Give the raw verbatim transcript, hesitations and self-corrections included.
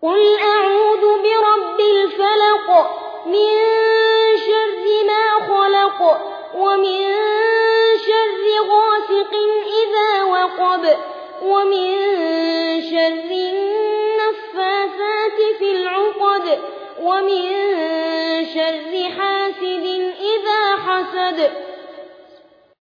قل أعوذ برب الفلق من شر ما خلق ومن شر غاسق إذا وقب ومن شر النفاثات في العقد ومن شر حاسد إذا حسد